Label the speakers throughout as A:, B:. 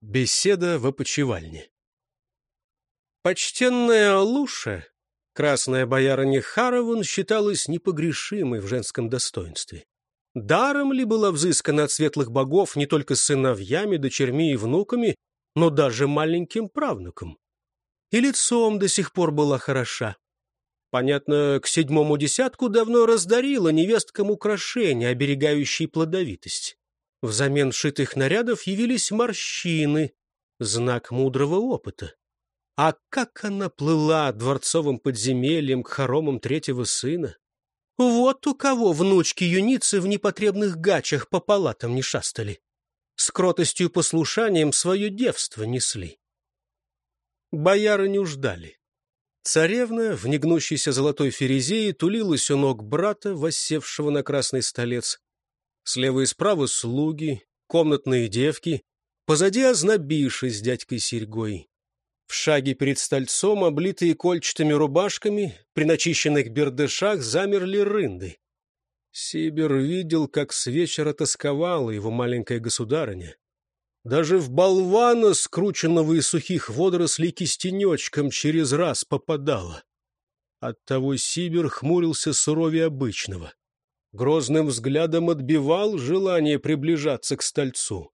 A: Беседа в опочивальне. Почтенная Алуша, красная боярыня Харовун, считалась непогрешимой в женском достоинстве. Даром ли была взыскана от светлых богов не только сыновьями, дочерьми и внуками, но даже маленьким правнуком? И лицом до сих пор была хороша. Понятно, к 7-му десятку давно раздарила невесткам украшения, оберегающие плодовитость. Взамен шитых нарядов явились морщины, знак мудрого опыта. А как она плыла дворцовым подземельем к хоромам третьего сына! Вот у кого внучки-юницы в непотребных гачах по палатам не шастали. С кротостью и послушанием свое девство несли. Боярыню ждали. Царевна в негнущейся золотой ферезее тулилась у ног брата, воссевшего на красный столец. Слева и справа слуги, комнатные девки, позади ознобиши с дядькой Серьгой. В шаге перед стольцом, облитые кольчатыми рубашками, при начищенных бердышах замерли рынды. Сибир видел, как с вечера тосковала его маленькая государыня. Даже в болвана, скрученного из сухих водорослей кистенечком, через раз попадала. Оттого Сибир хмурился суровее обычного. Грозным взглядом отбивал желание приближаться к стольцу.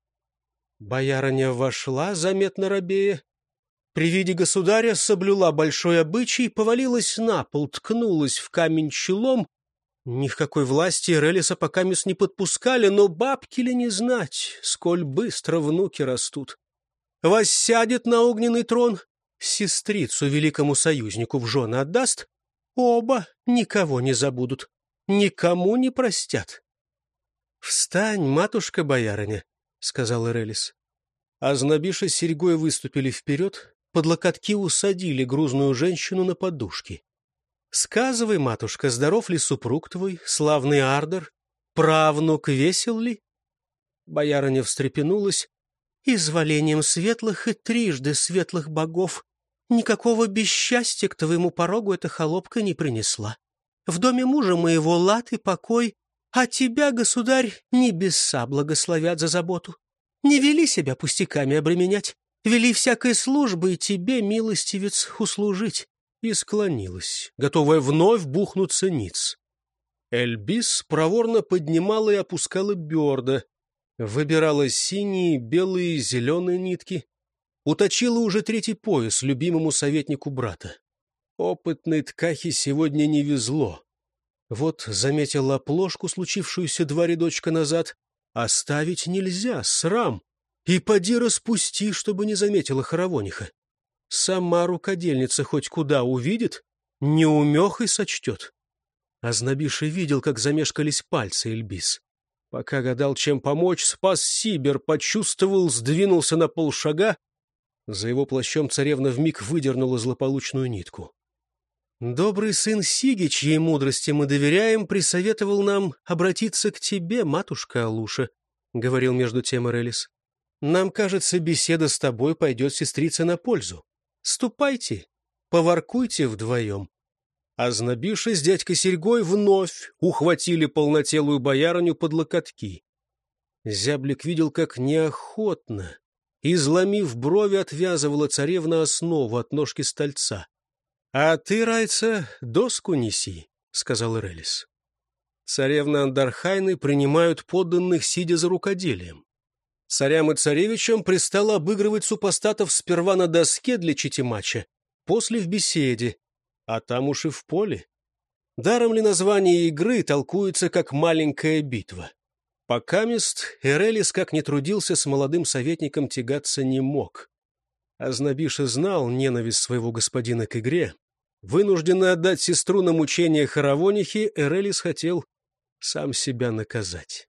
A: Боярыня вошла, заметно робея. При виде государя соблюла большой обычай, повалилась на пол, ткнулась в камень челом. Ни в какой власти Эрелиса покамест не подпускали, но бабки ли не знать, сколь быстро внуки растут. Воссядет на огненный трон, сестрицу великому союзнику в жены отдаст, оба никого не забудут. Никому не простят. — Встань, матушка-боярыня, — сказал Эрелис. Ознобиши с Серьгой выступили вперед, под локотки усадили грузную женщину на подушки. — Сказывай, матушка, здоров ли супруг твой, славный Ардер? Правнук весел ли? Боярыня встрепенулась. — Изволением светлых и трижды светлых богов никакого бесчастья к твоему порогу эта холопка не принесла. В доме мужа моего лад и покой, а тебя, государь, небеса благословят за заботу. Не вели себя пустяками обременять, вели всякой службой тебе, милостивец, услужить. И склонилась, готовая вновь бухнуться ниц. Эльбис проворно поднимала и опускала берда, выбирала синие, белые, зеленые нитки, уточила уже 3-й пояс любимому советнику брата. Опытной ткахе сегодня не везло. Вот заметила оплошку, случившуюся 2 рядочка назад. Оставить нельзя, срам. И поди распусти, чтобы не заметила хоровониха. Сама рукодельница хоть куда увидит, неумехой сочтет. Ознобиши видел, как замешкались пальцы Эльбис. Пока гадал, чем помочь, спас Сибир, почувствовал, сдвинулся на полшага. За его плащом царевна вмиг выдернула злополучную нитку. Добрый сын Сиги, чьей мудрости мы доверяем, присоветовал нам обратиться к тебе, матушка Алуша, — говорил между тем Эрелис. Нам кажется, беседа с тобой пойдет сестрице на пользу. Ступайте, поваркуйте вдвоем. Ознобиши с дядькой Серьгой вновь ухватили полнотелую боярыню под локотки. Зяблик видел, как неохотно, изломив брови, отвязывала царевна основу от ножки стольца. — А ты, райца, доску неси, — сказал Эрелис. Царевны Андархайны принимают подданных, сидя за рукоделием. Царям и царевичам пристало обыгрывать супостатов сперва на доске для читимача, после в беседе, а там уж и в поле. Даром ли название игры толкуется как маленькая битва? Покамест Эрелис, как ни трудился, с молодым советником тягаться не мог. Ознобиша знал ненависть своего господина к игре. Вынужденный отдать сестру на мучение хоровонихи, Эрелис хотел сам себя наказать.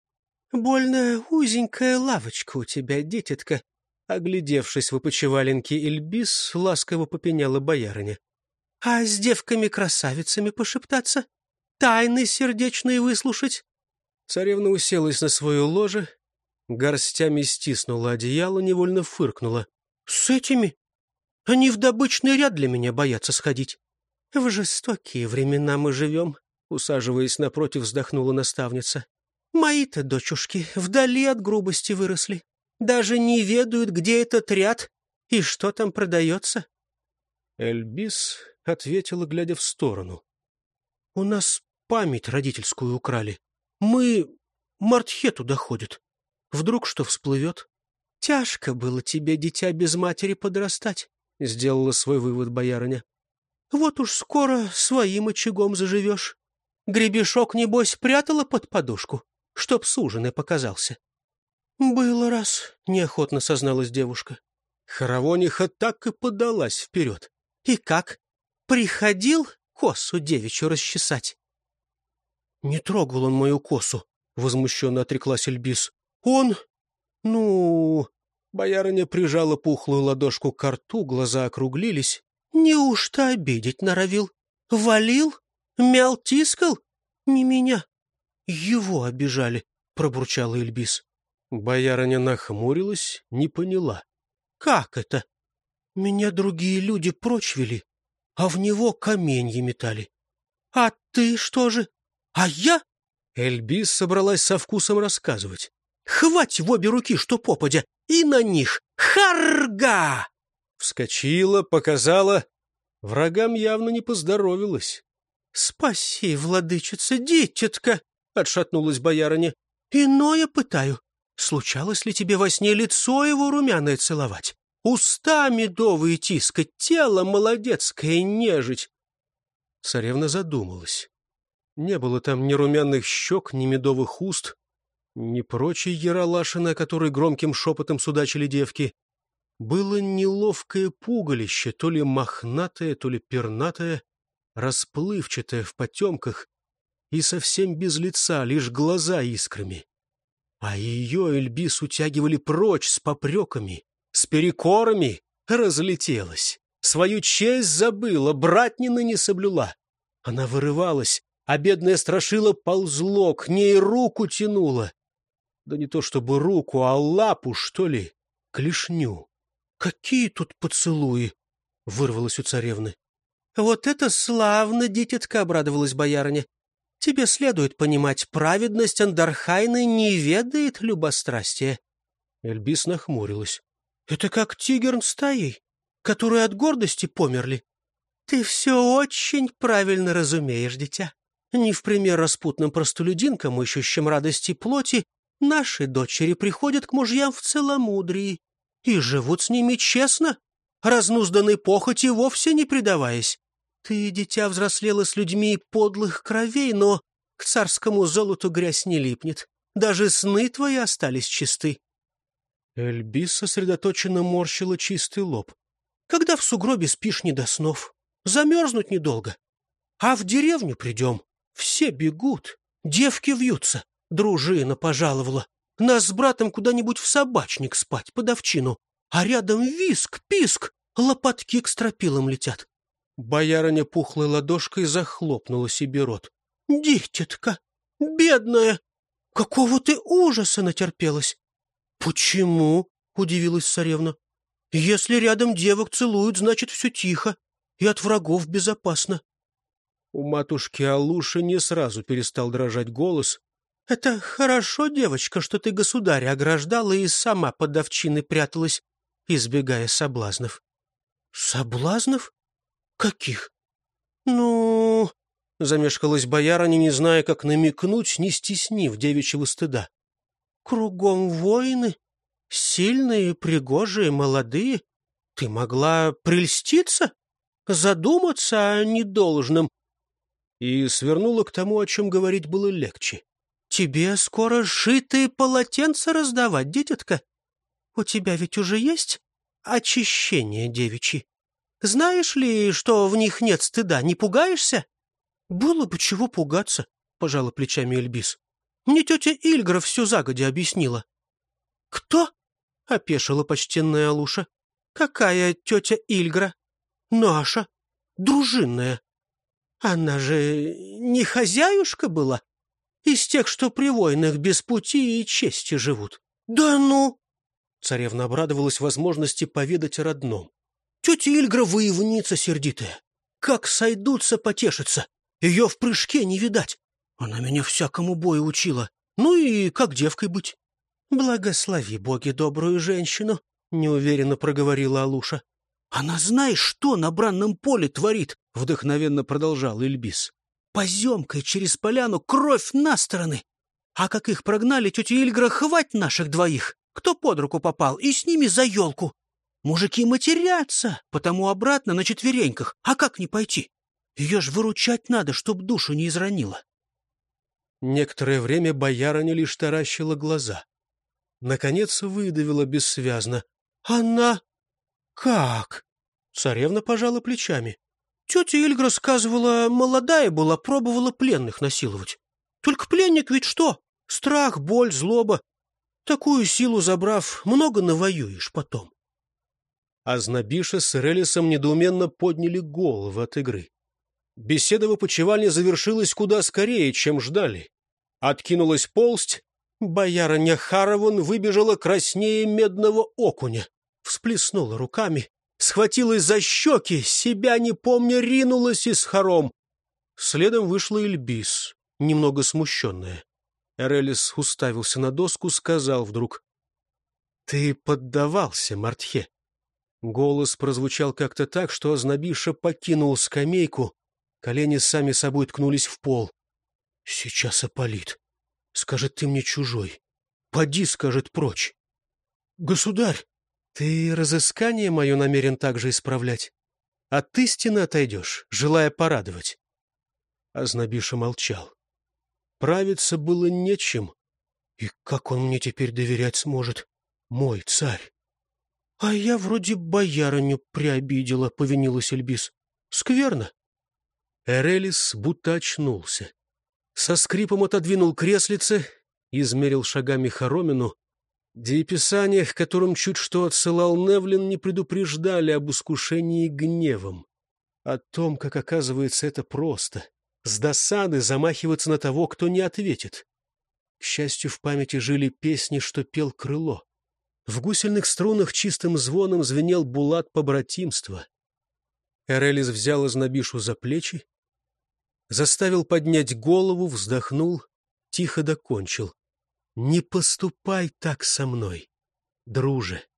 A: — Больно узенькая лавочка у тебя, дитятка, — оглядевшись в опочиваленке Эльбис, ласково попеняла боярыня. — А с девками-красавицами пошептаться? Тайны сердечные выслушать? Царевна уселась на свое ложе, горстями стиснула одеяло, невольно фыркнула. — С этими? Они в добычный ряд для меня боятся сходить. — В жестокие времена мы живем, — усаживаясь напротив, вздохнула наставница. — Мои-то дочушки вдали от грубости выросли.
B: Даже не ведают, где этот ряд и что там продается.
A: Эльбис ответила, глядя в сторону. — У нас память родительскую украли. Мартхе туда ходит. Вдруг что всплывет? —
B: Тяжко было тебе, дитя, без матери подрастать, — сделала свой вывод боярыня. — Вот уж скоро своим очагом заживешь. Гребешок, небось, прятала под подушку, чтоб суженый показался. — Было раз, — неохотно созналась девушка.
A: Хоровониха так и подалась вперед.
B: — И как? Приходил косу девичью расчесать?
A: — Не трогал он мою косу, — возмущенно отреклась Эльбис. — Он... Боярыня прижала пухлую ладошку к рту, глаза округлились.
B: — Неужто обидеть норовил? Валил? Мял, тискал? Не меня. Его обижали, — пробурчала Эльбис.
A: Боярыня нахмурилась, не поняла.
B: — Как это? Меня другие люди прочь вели, а в него каменья метали. А ты что же? А я?
A: Эльбис собралась со вкусом рассказывать.
B: Хвать в обе руки, что попадя, и на них харга!
A: Вскочила, показала. Врагам явно не поздоровилась.
B: — Спаси, владычица, дитятка! — отшатнулась боярыня. — Иное пытаю. Случалось ли тебе во сне лицо его румяное целовать? Уста медовые тискать, тело молодецкое нежить?
A: Царевна задумалась. Не было там ни румяных щек, ни медовых уст, ни прочей яролашины, о которой громким шепотом судачили девки. Было неловкое пугалище, то ли мохнатое, то ли пернатое, расплывчатое в потемках и совсем без лица, лишь глаза искрами. А ее Эльбис утягивали прочь с попреками, с перекорами, разлетелась. Свою честь забыла, братнины не соблюла. Она вырывалась, а бедная страшила ползло, к ней руку тянула. Да не то чтобы руку, а лапу, что ли, клешню.
B: «Какие тут поцелуи!» — вырвалось у царевны. «Вот это славно, дитятка!» — обрадовалась боярыня. «Тебе следует понимать, праведность Андархайны не ведает любострастия».
A: Эльбис нахмурилась.
B: «Это как тигр стаей, которые от гордости померли. Ты все очень правильно разумеешь, дитя. Не в пример распутным простолюдинкам, ищущим радости плоти, наши дочери приходят к мужьям в целомудрии и живут с ними честно, разнузданной похоти вовсе не предаваясь. Ты, дитя, взрослела с людьми подлых кровей, но к царскому золоту грязь не липнет. Даже сны твои остались чисты».
A: Эльбис сосредоточенно морщила чистый лоб.
B: «Когда в сугробе спишь не до снов, замерзнуть недолго. А в деревню придем, все бегут, девки вьются. Дружина пожаловала. Нас с братом куда-нибудь в собачник спать, под овчину. А рядом виск, писк, лопатки к стропилам летят».
A: Боярыня пухлой ладошкой захлопнула себе рот.
B: «Дитятка, бедная, какого ты ужаса натерпелась!» «Почему?» — удивилась царевна. «Если рядом девок целуют, значит, все тихо, и от врагов безопасно».
A: У матушки Алуши не сразу перестал дрожать голос.
B: «Это хорошо, девочка, что ты государя ограждала и сама под овчиной пряталась, избегая соблазнов». «Соблазнов? Каких?» «Ну...» — замешкалась боярыня, не зная, как намекнуть, не стеснив девичьего стыда. «Кругом воины, сильные, пригожие, молодые. Ты могла прельститься, задуматься о недолжном».
A: И свернула к тому, о чем говорить было легче.
B: «Тебе скоро шитые полотенца раздавать, дитятка. У тебя ведь уже есть очищение девичьи. Знаешь ли, что в них нет стыда, не пугаешься?» «Было бы чего пугаться», — пожала плечами Эльбис. «Мне тетя Ильгра всю загодя объяснила». «Кто?» — опешила почтенная Алуша. «Какая тетя Ильгра?» «Наша, дружинная. Она же не хозяюшка была? Из тех, что при войнах без пути и чести живут». «Да ну!»
A: Царевна обрадовалась возможности поведать о родном.
B: «Тетя Ильгра воевница сердитая. Как сойдутся потешиться. Ее в прыжке не видать. Она меня всякому бою учила. Ну и как девкой быть. «Благослови, боги, добрую женщину», — неуверенно проговорила Алуша. «Она знаешь, что на бранном поле творит?» — вдохновенно продолжал Ильбис. «Поземкой через поляну кровь на стороны. А как их прогнали, тетя Ильгра, хвать наших двоих, кто под руку попал, и с ними за елку. Мужики матерятся, потому обратно на четвереньках. А как не пойти? Ее ж выручать надо, чтоб душу не изранила».
A: Некоторое время боярыня лишь таращила глаза. Наконец выдавила бессвязно. «Она... как?» Царевна пожала плечами. «Тетя Ильга сказывала, молодая была, пробовала пленных насиловать. Только пленник ведь что? Страх, боль, злоба. Такую силу забрав, много навоюешь потом». Азнабиша с Эрелисом недоуменно подняли головы от игры. Беседа в опочивальне завершилась куда скорее, чем ждали. Откинулась полсть, боярыня Харовон выбежала краснее медного окуня, всплеснула руками, схватилась за щеки, себя не помня, ринулась из хором. Следом вышла Ильбис, немного смущенная. Эрелис уставился на доску, сказал вдруг: «Ты поддавался, Мартхе». Голос прозвучал как-то так, что Азнабиша покинул скамейку, колени сами собой ткнулись в пол. «Сейчас опалит. Скажет, ты мне чужой. Поди, скажет, прочь. Государь, ты разыскание мое намерен также исправлять. От истины отойдешь, желая порадовать». Азнабиша молчал. Правиться было нечем. И как он мне теперь доверять сможет, мой царь? — А я вроде боярыню приобидела, — повинилась Эльбис. — Скверно. Эрелис будто очнулся. Со скрипом отодвинул креслице, измерил шагами хоромину. Дееписания, к которым чуть что отсылал Невлин, не предупреждали об искушении гневом. О том, как, оказывается, это просто. С досады замахиваться на того, кто не ответит. К счастью, в памяти жили песни, что пел Крыло. В гусельных струнах чистым звоном звенел булат побратимства. Эрелис взял Азнабишу за плечи, заставил поднять голову, вздохнул, тихо докончил. «Не поступай так со мной, друже.